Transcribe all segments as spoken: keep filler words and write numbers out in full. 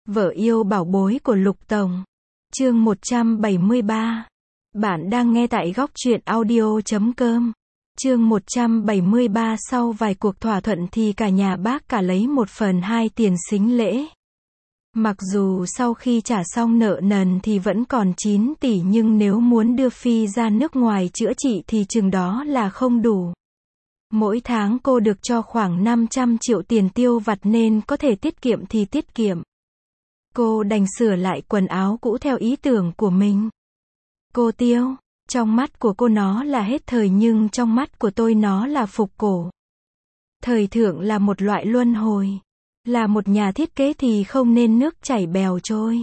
Vợ yêu bảo bối của Lục Tổng. Chương một trăm bảy mươi ba. Bạn đang nghe tại góc truyện audio chấm com. Chương một trăm bảy mươi ba. Sau vài cuộc thỏa thuận thì cả nhà bác cả lấy một phần hai tiền sính lễ. Mặc dù sau khi trả xong nợ nần thì vẫn còn chín tỷ, nhưng nếu muốn đưa Phi ra nước ngoài chữa trị thì chừng đó là không đủ. Mỗi tháng cô được cho khoảng năm trăm triệu tiền tiêu vặt nên có thể tiết kiệm thì tiết kiệm. Cô đành sửa lại quần áo cũ theo ý tưởng của mình. Cô Tiêu, trong mắt của cô nó là hết thời nhưng trong mắt của tôi nó là phục cổ. Thời thượng là một loại luân hồi. Là một nhà thiết kế thì không nên nước chảy bèo trôi,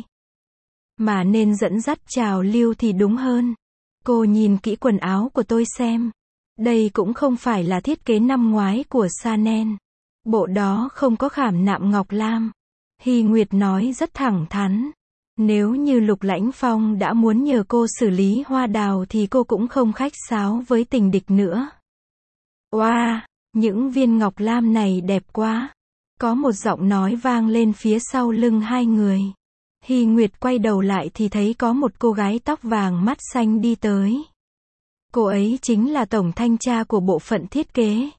mà nên dẫn dắt trào lưu thì đúng hơn. Cô nhìn kỹ quần áo của tôi xem. Đây cũng không phải là thiết kế năm ngoái của Chanel. Bộ đó không có khảm nạm ngọc lam. Hy Nguyệt nói rất thẳng thắn. Nếu như Lục Lãnh Phong đã muốn nhờ cô xử lý hoa đào thì cô cũng không khách sáo với tình địch nữa. Oa, wow, những viên ngọc lam này đẹp quá. Có một giọng nói vang lên phía sau lưng hai người. Hy Nguyệt quay đầu lại thì thấy có một cô gái tóc vàng mắt xanh đi tới. Cô ấy chính là tổng thanh tra của bộ phận thiết kế.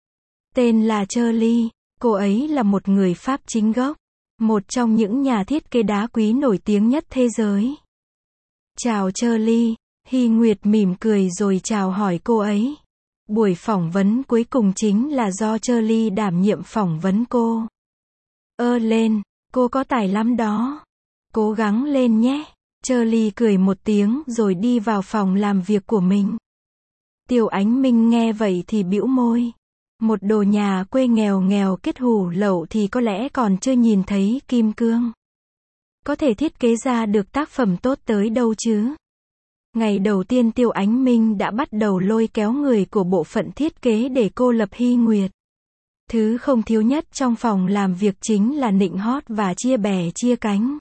Tên là Shirley. Cô ấy là một người Pháp chính gốc. Một trong những nhà thiết kế đá quý nổi tiếng nhất thế giới. Chào Shirley. Hy Nguyệt mỉm cười rồi chào hỏi cô ấy. Buổi phỏng vấn cuối cùng chính là do Shirley đảm nhiệm phỏng vấn cô. Ơ lên, cô có tài lắm đó. Cố gắng lên nhé. Shirley cười một tiếng rồi đi vào phòng làm việc của mình. Tiêu Ánh Minh nghe vậy thì bĩu môi. Một đồ nhà quê nghèo nghèo kết hủ lậu thì có lẽ còn chưa nhìn thấy kim cương. Có thể thiết kế ra được tác phẩm tốt tới đâu chứ. Ngày đầu tiên Tiêu Ánh Minh đã bắt đầu lôi kéo người của bộ phận thiết kế để cô lập Hy Nguyệt. Thứ không thiếu nhất trong phòng làm việc chính là nịnh hót và chia bè chia cánh.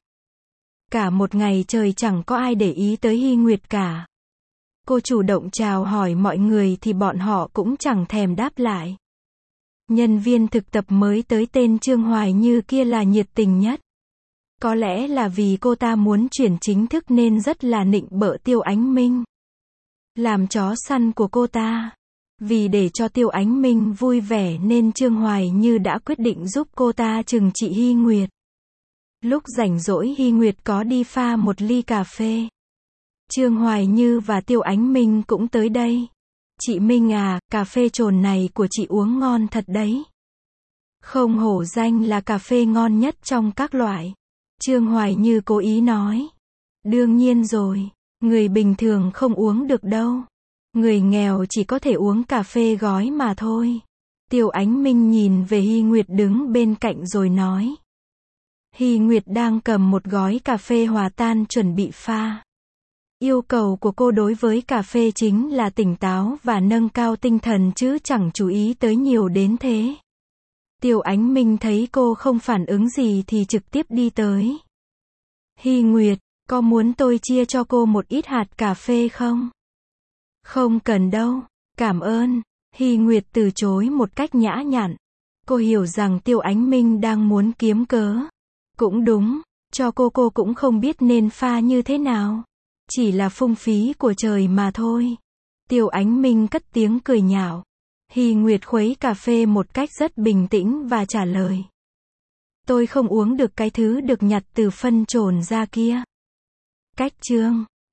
Cả một ngày trời chẳng có ai để ý tới Hy Nguyệt cả. Cô chủ động chào hỏi mọi người thì bọn họ cũng chẳng thèm đáp lại. Nhân viên thực tập mới tới tên Trương Hoài Như kia là nhiệt tình nhất. Có lẽ là vì cô ta muốn chuyển chính thức nên rất là nịnh bợ Tiêu Ánh Minh. Làm chó săn của cô ta. Vì để cho Tiêu Ánh Minh vui vẻ nên Trương Hoài Như đã quyết định giúp cô ta trừng trị Hy Nguyệt. Lúc rảnh rỗi Hy Nguyệt có đi pha một ly cà phê. Trương Hoài Như và Tiêu Ánh Minh cũng tới đây. Chị Minh à, cà phê trồn này của chị uống ngon thật đấy. Không hổ danh là cà phê ngon nhất trong các loại. Trương Hoài Như cố ý nói. Đương nhiên rồi, người bình thường không uống được đâu. Người nghèo chỉ có thể uống cà phê gói mà thôi. Tiêu Ánh Minh nhìn về Hy Nguyệt đứng bên cạnh rồi nói. Hy Nguyệt đang cầm một gói cà phê hòa tan chuẩn bị pha. Yêu cầu của cô đối với cà phê chính là tỉnh táo và nâng cao tinh thần chứ chẳng chú ý tới nhiều đến thế. Tiêu Ánh Minh thấy cô không phản ứng gì thì trực tiếp đi tới. Hy Nguyệt, có muốn tôi chia cho cô một ít hạt cà phê không? Không cần đâu, cảm ơn. Hy Nguyệt từ chối một cách nhã nhặn. Cô hiểu rằng Tiêu Ánh Minh đang muốn kiếm cớ. Cũng đúng, cho cô cô cũng không biết nên pha như thế nào. Chỉ là phung phí của trời mà thôi. Tiêu Ánh Minh cất tiếng cười nhạo. Hy Nguyệt khuấy cà phê một cách rất bình tĩnh và trả lời. Tôi không uống được cái thứ được nhặt từ phân trồn ra kia. Cách chương.